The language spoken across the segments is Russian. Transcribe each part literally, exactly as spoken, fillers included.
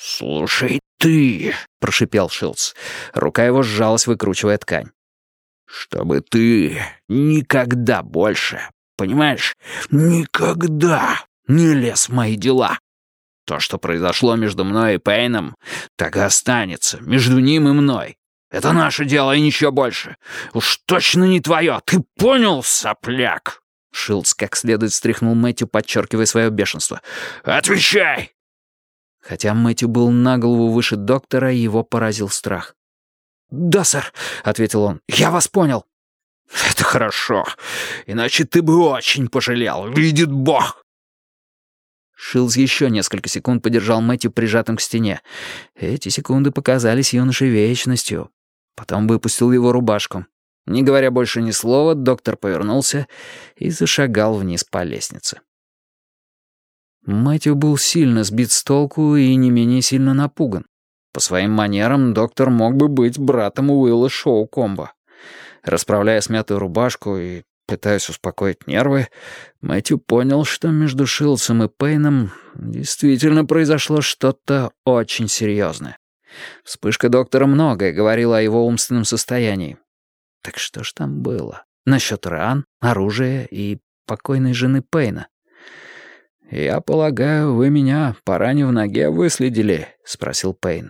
«Слушай ты», — прошипел Шилдс. Рука его сжалась, выкручивая ткань. «Чтобы ты никогда больше, понимаешь, никогда не лез в мои дела. То, что произошло между мной и Пейном, так и останется между ним и мной. Это наше дело и ничего больше. Уж точно не твое. Ты понял, сопляк?» Шилдс как следует встряхнул Мэтью, подчеркивая свое бешенство. «Отвечай!» Хотя Мэтью был на голову выше доктора, его поразил страх. «Да, сэр», — ответил он, — «я вас понял». «Это хорошо. Иначе ты бы очень пожалел. Видит Бог!» Шилдс еще несколько секунд подержал Мэтью прижатым к стене. Эти секунды показались юноше вечностью. Потом выпустил его рубашку. Не говоря больше ни слова, доктор повернулся и зашагал вниз по лестнице. Мэтью был сильно сбит с толку и не менее сильно напуган. По своим манерам доктор мог бы быть братом Уилла Шоукомба. Расправляя смятую рубашку и пытаясь успокоить нервы, Мэтью понял, что между Шилдсом и Пейном действительно произошло что-то очень серьезное. Вспышка доктора многое говорила о его умственном состоянии. Так что ж там было? Насчет ран, оружия и покойной жены Пейна. «Я полагаю, вы меня по ране в ноге выследили?» — спросил Пейн.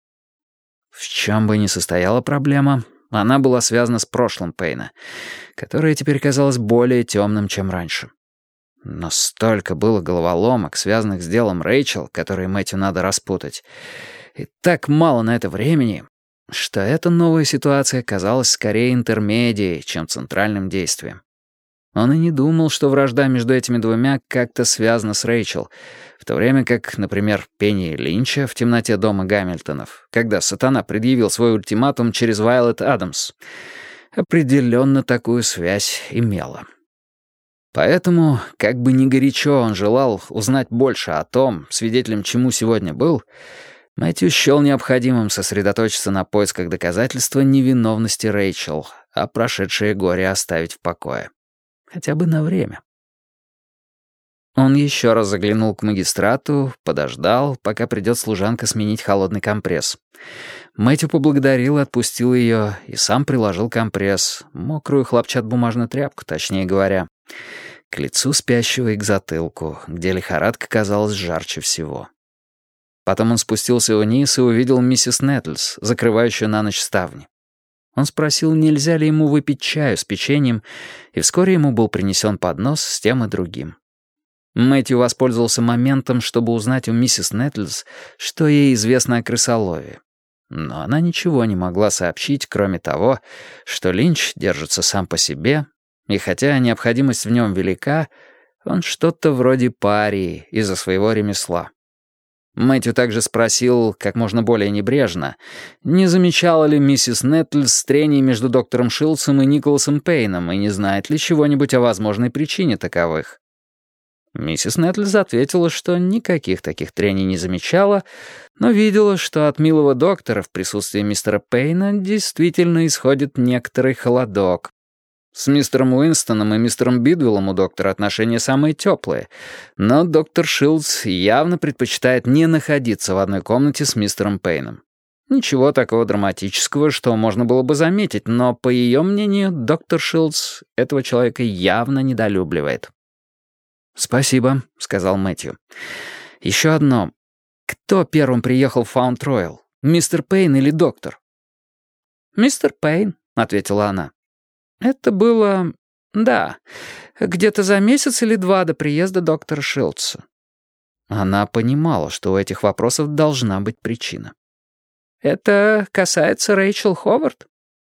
В чем бы ни состояла проблема, она была связана с прошлым Пейна, которое теперь казалось более темным, чем раньше. Но столько было головоломок, связанных с делом Рэйчел, которые Мэтью надо распутать, и так мало на это времени, что эта новая ситуация казалась скорее интермедией, чем центральным действием. Он и не думал, что вражда между этими двумя как-то связана с Рэйчел, в то время как, например, пение Линча в темноте дома Гамильтонов, когда сатана предъявил свой ультиматум через Вайолет Адамс, определенно такую связь имела. Поэтому, как бы ни горячо он желал узнать больше о том, свидетелем чему сегодня был, Мэтью счел необходимым сосредоточиться на поисках доказательства невиновности Рэйчел, а прошедшее горе оставить в покое. Хотя бы на время. Он еще раз заглянул к магистрату, подождал, пока придет служанка сменить холодный компресс. Мэтью поблагодарил и отпустил ее, и сам приложил компресс, мокрую хлопчат-бумажную тряпку, точнее говоря, к лицу спящего и к затылку, где лихорадка казалась жарче всего. Потом он спустился вниз и увидел миссис Нетлс, закрывающую на ночь ставни. Он спросил, нельзя ли ему выпить чаю с печеньем, и вскоре ему был принесен поднос с тем и другим. Мэтью воспользовался моментом, чтобы узнать у миссис Нетлс, что ей известно о крысолове. Но она ничего не могла сообщить, кроме того, что Линч держится сам по себе, и хотя необходимость в нем велика, он что-то вроде парии из-за своего ремесла. Мэтью также спросил, как можно более небрежно, не замечала ли миссис Нетлс трений между доктором Шилдсом и Николасом Пейном и не знает ли чего-нибудь о возможной причине таковых. Миссис Нетлс ответила, что никаких таких трений не замечала, но видела, что от милого доктора в присутствии мистера Пейна действительно исходит некоторый холодок. С мистером Уинстоном и мистером Бидвеллом у доктора отношения самые теплые, но доктор Шилдс явно предпочитает не находиться в одной комнате с мистером Пейном. Ничего такого драматического, что можно было бы заметить, но, по ее мнению, доктор Шилдс этого человека явно недолюбливает. «Спасибо», — сказал Мэтью. «Еще одно. Кто первым приехал в Фаунд-Роял, мистер Пейн или доктор?» «Мистер Пейн», — ответила она. «Это было... да, где-то за месяц или два до приезда доктора Шилдса». Она понимала, что у этих вопросов должна быть причина. «Это касается Рэйчел Ховард?»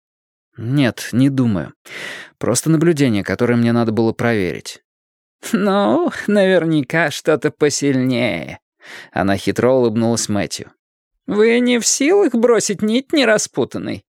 «Нет, не думаю. Просто наблюдение, которое мне надо было проверить». «Ну, наверняка что-то посильнее». Она хитро улыбнулась Мэтью. «Вы не в силах бросить нить нераспутанной?»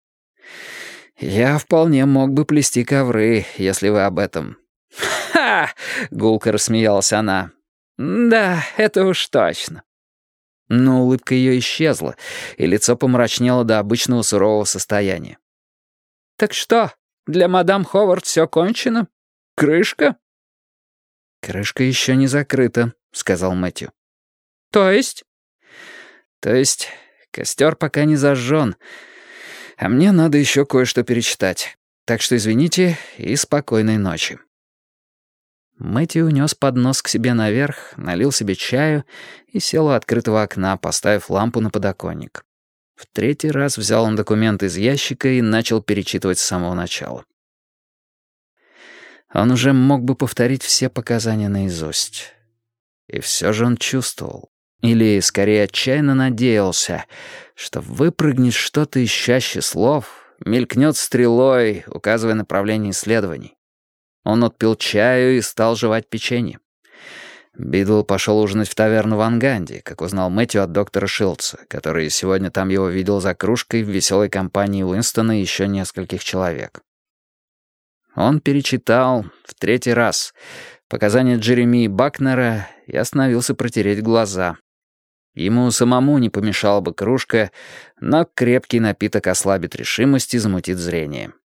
«Я вполне мог бы плести ковры, если вы об этом». «Ха!» — гулко рассмеялась она. «Да, это уж точно». Но улыбка ее исчезла, и лицо помрачнело до обычного сурового состояния. «Так что, для мадам Ховард все кончено? Крышка?» «Крышка еще не закрыта», — сказал Мэтью. «То есть?» То есть костер пока не зажжен, а мне надо еще кое-что перечитать. Так что извините и спокойной ночи». Мэтью унес поднос к себе наверх, налил себе чаю и сел у открытого окна, поставив лампу на подоконник. В третий раз взял он документ из ящика и начал перечитывать с самого начала. Он уже мог бы повторить все показания наизусть. И все же он чувствовал, или скорее отчаянно надеялся, что выпрыгнет что-то из чащи слов, мелькнет стрелой, указывая направление исследований. Он отпил чаю и стал жевать печенье. Бидл пошел ужинать в таверну в Анганди, как узнал Мэтью от доктора Шилдса, который сегодня там его видел за кружкой в веселой компании Уинстона и еще нескольких человек. Он перечитал в третий раз показания Джеремии Бакнера и остановился протереть глаза. Ему самому не помешала бы кружка, но крепкий напиток ослабит решимость и замутит зрение.